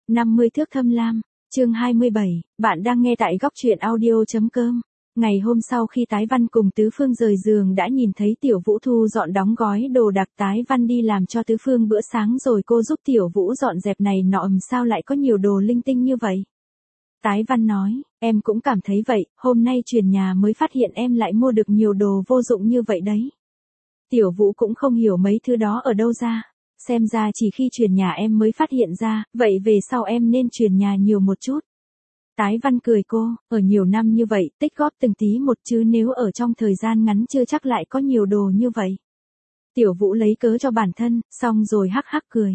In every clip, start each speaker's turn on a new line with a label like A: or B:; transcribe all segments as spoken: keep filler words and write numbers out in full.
A: năm mươi thước thâm lam, chương hai mươi bảy, bạn đang nghe tại góc truyện audio.com. Ngày hôm sau khi Tái Văn cùng Tứ Phương rời giường đã nhìn thấy Tiểu Vũ thu dọn đóng gói đồ đạc. Tái Văn đi làm cho Tứ Phương bữa sáng rồi cô giúp Tiểu Vũ dọn dẹp này nọ, ầm sao lại có nhiều đồ linh tinh như vậy. Tái Văn nói, em cũng cảm thấy vậy, hôm nay chuyển nhà mới phát hiện em lại mua được nhiều đồ vô dụng như vậy đấy. Tiểu Vũ cũng không hiểu mấy thứ đó ở đâu ra, xem ra chỉ khi chuyển nhà em mới phát hiện ra, vậy về sau em nên chuyển nhà nhiều một chút. Tái Văn cười cô, ở nhiều năm như vậy, tích góp từng tí một chứ nếu ở trong thời gian ngắn chưa chắc lại có nhiều đồ như vậy. Tiểu Vũ lấy cớ cho bản thân, xong rồi hắc hắc cười.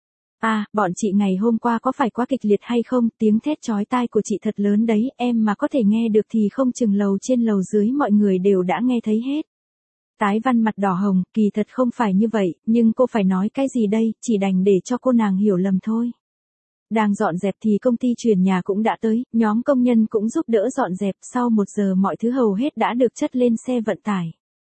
A: À, bọn chị ngày hôm qua có phải quá kịch liệt hay không, tiếng thét chói tai của chị thật lớn đấy, em mà có thể nghe được thì không chừng lầu trên lầu dưới mọi người đều đã nghe thấy hết. Tái Văn mặt đỏ hồng, kỳ thật không phải như vậy, nhưng cô phải nói cái gì đây, chỉ đành để cho cô nàng hiểu lầm thôi. Đang dọn dẹp thì công ty chuyển nhà cũng đã tới, nhóm công nhân cũng giúp đỡ dọn dẹp, sau một giờ mọi thứ hầu hết đã được chất lên xe vận tải.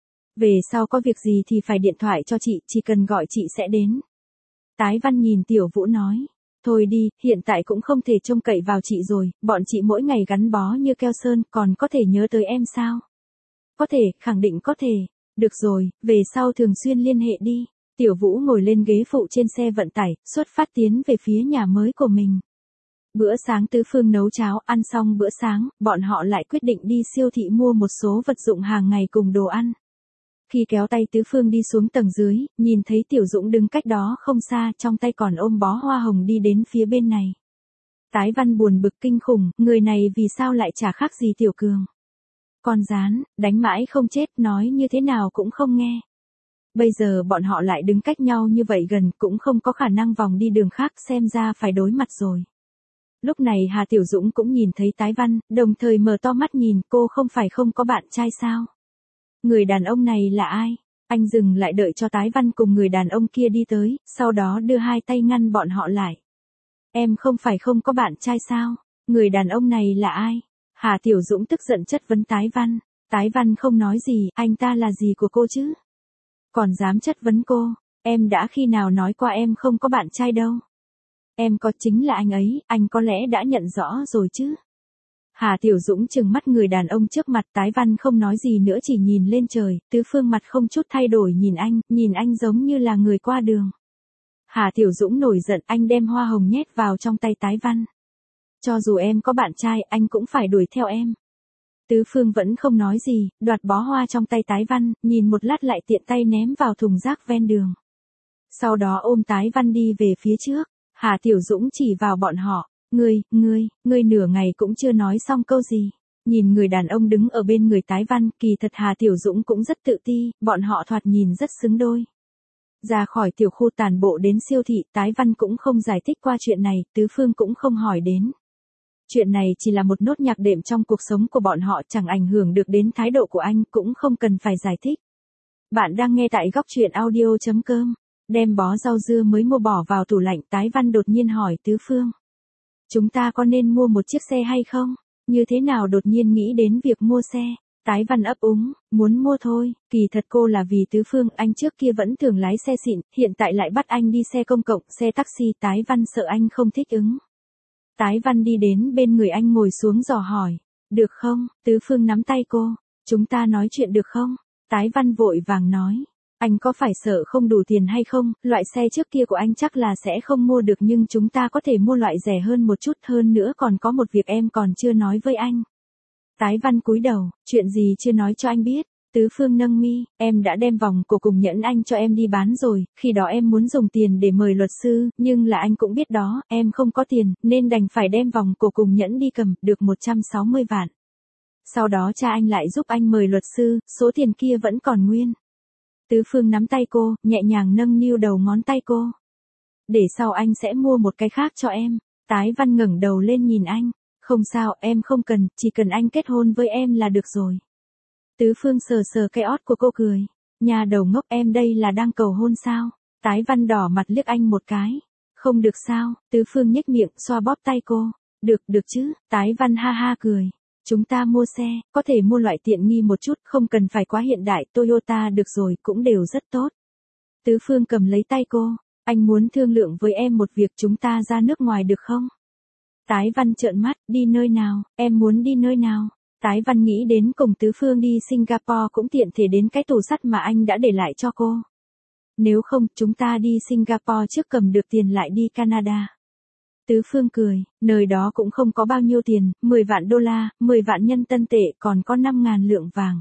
A: Về sau có việc gì thì phải điện thoại cho chị, chỉ cần gọi chị sẽ đến. Tái Văn nhìn Tiểu Vũ nói, thôi đi, hiện tại cũng không thể trông cậy vào chị rồi, bọn chị mỗi ngày gắn bó như keo sơn, còn có thể nhớ tới em sao? Có thể, khẳng định có thể. Được rồi, về sau thường xuyên liên hệ đi. Tiểu Vũ ngồi lên ghế phụ trên xe vận tải, xuất phát tiến về phía nhà mới của mình. Bữa sáng Tứ Phương nấu cháo, ăn xong bữa sáng, bọn họ lại quyết định đi siêu thị mua một số vật dụng hàng ngày cùng đồ ăn. Khi kéo tay Tứ Phương đi xuống tầng dưới, nhìn thấy Tiểu Dũng đứng cách đó không xa, trong tay còn ôm bó hoa hồng đi đến phía bên này. Tái Văn buồn bực kinh khủng, người này vì sao lại chả khác gì Tiểu Cường. Con rán, đánh mãi không chết, nói như thế nào cũng không nghe. Bây giờ bọn họ lại đứng cách nhau như vậy gần, cũng không có khả năng vòng đi đường khác, xem ra phải đối mặt rồi. Lúc này Hà Tiểu Dũng cũng nhìn thấy Tái Văn, đồng thời mở to mắt nhìn, cô không phải không có bạn trai sao? Người đàn ông này là ai? Anh dừng lại đợi cho Tái Văn cùng người đàn ông kia đi tới, sau đó đưa hai tay ngăn bọn họ lại. Em không phải không có bạn trai sao? Người đàn ông này là ai? Hà Tiểu Dũng tức giận chất vấn Tái Văn. Tái Văn không nói gì, anh ta là gì của cô chứ? Còn dám chất vấn cô, em đã khi nào nói qua em không có bạn trai đâu. Em có, chính là anh ấy, anh có lẽ đã nhận rõ rồi chứ. Hà Tiểu Dũng trừng mắt người đàn ông trước mặt. Tái Văn không nói gì nữa, chỉ nhìn lên trời. Tứ Phương mặt không chút thay đổi nhìn anh, nhìn anh giống như là người qua đường. Hà Tiểu Dũng nổi giận, anh đem hoa hồng nhét vào trong tay Tái Văn. Cho dù em có bạn trai, anh cũng phải đuổi theo em. Tứ Phương vẫn không nói gì, đoạt bó hoa trong tay Tái Văn, nhìn một lát lại tiện tay ném vào thùng rác ven đường. Sau đó ôm Tái Văn đi về phía trước. Hà Tiểu Dũng chỉ vào bọn họ, ngươi, ngươi, ngươi nửa ngày cũng chưa nói xong câu gì. Nhìn người đàn ông đứng ở bên người Tái Văn, kỳ thật Hà Tiểu Dũng cũng rất tự ti, bọn họ thoạt nhìn rất xứng đôi. Ra khỏi tiểu khu tàn bộ đến siêu thị, Tái Văn cũng không giải thích qua chuyện này, Tứ Phương cũng không hỏi đến. Chuyện này chỉ là một nốt nhạc đệm trong cuộc sống của bọn họ, chẳng ảnh hưởng được đến thái độ của anh, cũng không cần phải giải thích. Bạn đang nghe tại góc truyện audio.com. Đem bó rau dưa mới mua bỏ vào tủ lạnh, Tái Văn đột nhiên hỏi Tứ Phương. Chúng ta có nên mua một chiếc xe hay không? Như thế nào đột nhiên nghĩ đến việc mua xe? Tái Văn ấp úng, muốn mua thôi, kỳ thật cô là vì Tứ Phương, anh trước kia vẫn thường lái xe xịn, hiện tại lại bắt anh đi xe công cộng, xe taxi, Tái Văn sợ anh không thích ứng. Tái Văn đi đến bên người anh ngồi xuống dò hỏi, được không? Tứ Phương nắm tay cô, chúng ta nói chuyện được không? Tái Văn vội vàng nói, anh có phải sợ không đủ tiền hay không, loại xe trước kia của anh chắc là sẽ không mua được nhưng chúng ta có thể mua loại rẻ hơn một chút, hơn nữa còn có một việc em còn chưa nói với anh. Tái Văn cúi đầu, chuyện gì chưa nói cho anh biết? Tứ Phương nâng mi, em đã đem vòng cổ cùng nhẫn anh cho em đi bán rồi, khi đó em muốn dùng tiền để mời luật sư, nhưng là anh cũng biết đó, em không có tiền, nên đành phải đem vòng cổ cùng nhẫn đi cầm, được một trăm sáu mươi vạn. Sau đó cha anh lại giúp anh mời luật sư, số tiền kia vẫn còn nguyên. Tứ Phương nắm tay cô, nhẹ nhàng nâng niu đầu ngón tay cô. Để sau anh sẽ mua một cái khác cho em. Tái Văn ngẩng đầu lên nhìn anh. Không sao, em không cần, chỉ cần anh kết hôn với em là được rồi. Tứ Phương sờ sờ cái ót của cô cười. Nhà đầu ngốc, em đây là đang cầu hôn sao? Tái Văn đỏ mặt liếc anh một cái. Không được sao? Tứ Phương nhếch miệng, xoa bóp tay cô. Được, được chứ? Tái Văn ha ha cười. Chúng ta mua xe, có thể mua loại tiện nghi một chút, không cần phải quá hiện đại, Toyota được rồi, cũng đều rất tốt. Tứ Phương cầm lấy tay cô. Anh muốn thương lượng với em một việc, chúng ta ra nước ngoài được không? Tái Văn trợn mắt, đi nơi nào, em muốn đi nơi nào? Tái Văn nghĩ đến cùng Tứ Phương đi Singapore cũng tiện thể đến cái tủ sắt mà anh đã để lại cho cô. Nếu không, chúng ta đi Singapore trước cầm được tiền lại đi Canada. Tứ Phương cười, nơi đó cũng không có bao nhiêu tiền, mười vạn đô la, mười vạn nhân dân tệ, còn có năm ngàn lượng vàng.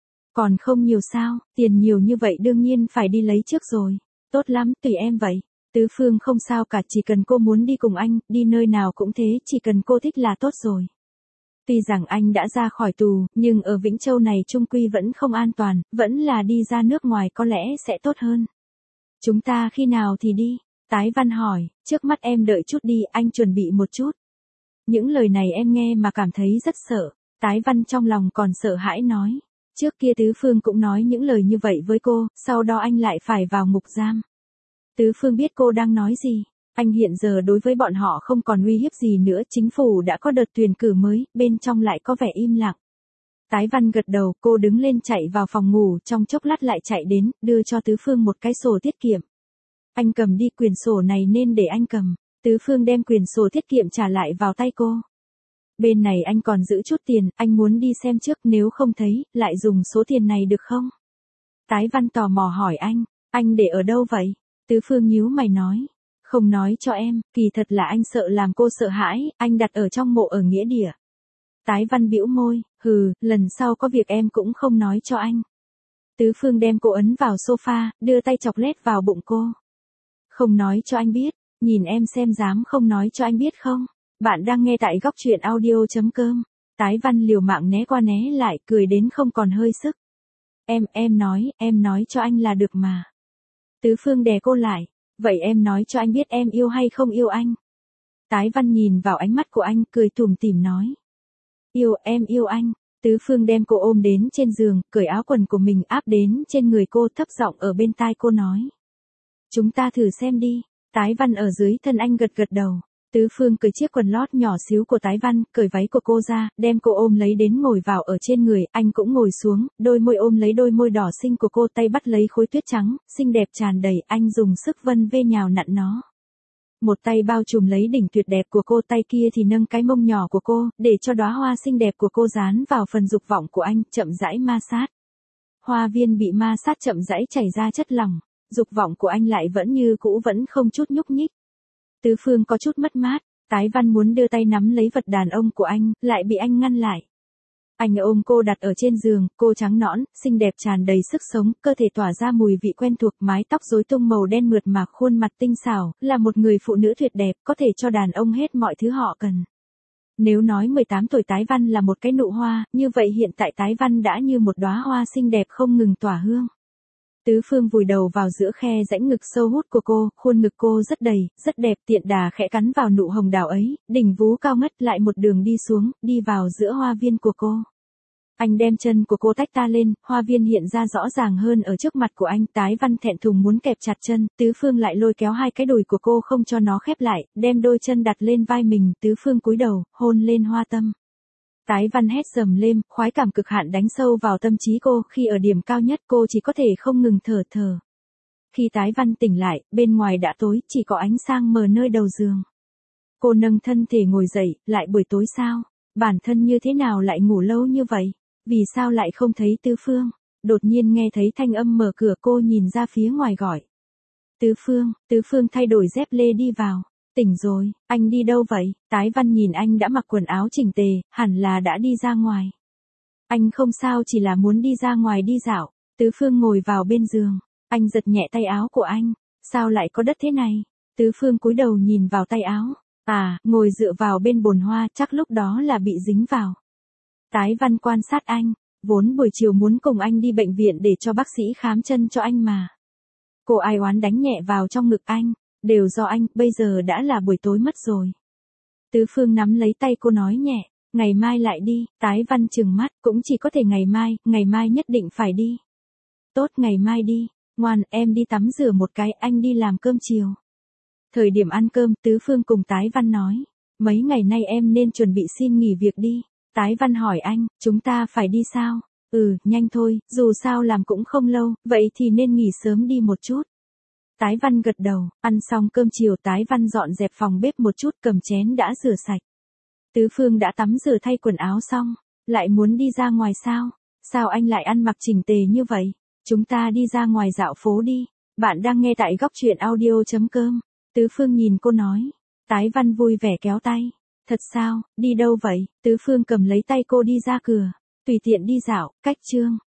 A: Còn không nhiều sao, tiền nhiều như vậy đương nhiên phải đi lấy trước rồi. Tốt lắm, tùy em vậy. Tứ Phương không sao cả, chỉ cần cô muốn đi cùng anh, đi nơi nào cũng thế, chỉ cần cô thích là tốt rồi. Tuy rằng anh đã ra khỏi tù, nhưng ở Vĩnh Châu này trung quy vẫn không an toàn, vẫn là đi ra nước ngoài có lẽ sẽ tốt hơn. Chúng ta khi nào thì đi? Tái Văn hỏi, trước mắt em đợi chút đi, anh chuẩn bị một chút. Những lời này em nghe mà cảm thấy rất sợ. Tái Văn trong lòng còn sợ hãi nói. Trước kia Tứ Phương cũng nói những lời như vậy với cô, sau đó anh lại phải vào ngục giam. Tứ Phương biết cô đang nói gì. Anh hiện giờ đối với bọn họ không còn uy hiếp gì nữa, chính phủ đã có đợt tuyển cử mới, bên trong lại có vẻ im lặng. Tái Văn gật đầu, cô đứng lên chạy vào phòng ngủ, trong chốc lát lại chạy đến, đưa cho Tứ Phương một cái sổ tiết kiệm. Anh cầm đi, quyển sổ này nên để anh cầm. Tứ Phương đem quyển sổ tiết kiệm trả lại vào tay cô. Bên này anh còn giữ chút tiền, anh muốn đi xem trước, nếu không thấy, lại dùng số tiền này được không? Tái Văn tò mò hỏi anh, anh để ở đâu vậy? Tứ Phương nhíu mày nói, không nói cho em, kỳ thật là anh sợ làm cô sợ hãi, anh đặt ở trong mộ ở nghĩa địa. Tái Văn bĩu môi, hừ, lần sau có việc em cũng không nói cho anh. Tứ Phương đem cô ấn vào sofa, đưa tay chọc lét vào bụng cô. Không nói cho anh biết, nhìn em xem dám không nói cho anh biết không? Bạn đang nghe tại góc truyện audio.com. Tái Văn liều mạng né qua né lại, cười đến không còn hơi sức. Em, em nói, em nói cho anh là được mà. Tứ Phương đè cô lại, vậy em nói cho anh biết em yêu hay không yêu anh? Tái Văn nhìn vào ánh mắt của anh, cười tủm tỉm nói. Yêu, em yêu anh. Tứ Phương đem cô ôm đến trên giường, cởi áo quần của mình áp đến trên người cô, thấp giọng ở bên tai cô nói. Chúng ta thử xem đi. Tái Văn ở dưới thân anh gật gật đầu. Tứ Phương cởi chiếc quần lót nhỏ xíu của Tái Văn, cởi váy của cô ra, đem cô ôm lấy đến ngồi vào ở trên người, anh cũng ngồi xuống, đôi môi ôm lấy đôi môi đỏ xinh của cô, tay bắt lấy khối tuyết trắng, xinh đẹp tràn đầy, anh dùng sức vân vê nhào nặn nó. Một tay bao trùm lấy đỉnh tuyệt đẹp của cô, tay kia thì nâng cái mông nhỏ của cô, để cho đóa hoa xinh đẹp của cô dán vào phần dục vọng của anh, chậm rãi ma sát. Hoa viên bị ma sát chậm rãi chảy ra chất lỏng, dục vọng của anh lại vẫn như cũ, vẫn không chút nhúc nhích. Tứ Phương có chút mất mát, Tái Văn muốn đưa tay nắm lấy vật đàn ông của anh, lại bị anh ngăn lại. Anh ôm cô đặt ở trên giường, cô trắng nõn, xinh đẹp tràn đầy sức sống, cơ thể tỏa ra mùi vị quen thuộc, mái tóc rối tung màu đen mượt mà, khuôn mặt tinh xảo, là một người phụ nữ tuyệt đẹp, có thể cho đàn ông hết mọi thứ họ cần. Nếu nói mười tám tuổi Tái Văn là một cái nụ hoa, như vậy hiện tại Tái Văn đã như một đóa hoa xinh đẹp không ngừng tỏa hương. Tứ Phương vùi đầu vào giữa khe rãnh ngực sâu hút của cô, khuôn ngực cô rất đầy, rất đẹp, tiện đà khẽ cắn vào nụ hồng đào ấy, đỉnh vú cao ngất lại một đường đi xuống, đi vào giữa hoa viên của cô. Anh đem chân của cô tách ta lên, hoa viên hiện ra rõ ràng hơn ở trước mặt của anh. Tái Văn thẹn thùng muốn kẹp chặt chân, Tứ Phương lại lôi kéo hai cái đùi của cô không cho nó khép lại, đem đôi chân đặt lên vai mình. Tứ Phương cúi đầu, hôn lên hoa tâm. Tái Văn hét rầm lên, khoái cảm cực hạn đánh sâu vào tâm trí cô, khi ở điểm cao nhất cô chỉ có thể không ngừng thở thở. Khi Tái Văn tỉnh lại, bên ngoài đã tối, chỉ có ánh sáng mờ nơi đầu giường. Cô nâng thân thể ngồi dậy, lại buổi tối sao? Bản thân như thế nào lại ngủ lâu như vậy? Vì sao lại không thấy Tứ Phương? Đột nhiên nghe thấy thanh âm mở cửa, cô nhìn ra phía ngoài gọi. Tứ Phương, Tứ Phương thay đổi dép lê đi vào. Tỉnh rồi, anh đi đâu vậy? Tái Văn nhìn anh đã mặc quần áo chỉnh tề, hẳn là đã đi ra ngoài. Anh không sao, chỉ là muốn đi ra ngoài đi dạo. Tứ Phương ngồi vào bên giường, anh giật nhẹ tay áo của anh. Sao lại có đất thế này? Tứ Phương cúi đầu nhìn vào tay áo. À, ngồi dựa vào bên bồn hoa, chắc lúc đó là bị dính vào. Tái Văn quan sát anh, vốn buổi chiều muốn cùng anh đi bệnh viện để cho bác sĩ khám chân cho anh mà. Cô ai oán đánh nhẹ vào trong ngực anh, đều do anh, bây giờ đã là buổi tối mất rồi. Tứ Phương nắm lấy tay cô nói nhẹ, ngày mai lại đi. Tái Văn trừng mắt, cũng chỉ có thể ngày mai, ngày mai nhất định phải đi. Tốt, ngày mai đi, ngoan, em đi tắm rửa một cái, anh đi làm cơm chiều. Thời điểm ăn cơm, Tứ Phương cùng Tái Văn nói, mấy ngày nay em nên chuẩn bị xin nghỉ việc đi. Tái Văn hỏi anh, chúng ta phải đi sao? Ừ, nhanh thôi, dù sao làm cũng không lâu, vậy thì nên nghỉ sớm đi một chút. Tái Văn gật đầu, ăn xong cơm chiều Tái Văn dọn dẹp phòng bếp một chút, cầm chén đã rửa sạch. Tứ Phương đã tắm rửa thay quần áo xong, lại muốn đi ra ngoài sao? Sao anh lại ăn mặc chỉnh tề như vậy? Chúng ta đi ra ngoài dạo phố đi. Bạn đang nghe tại góc truyện audio.com. Tứ Phương nhìn cô nói. Tái Văn vui vẻ kéo tay. Thật sao, đi đâu vậy? Tứ Phương cầm lấy tay cô đi ra cửa. Tùy tiện đi dạo, cách Trương.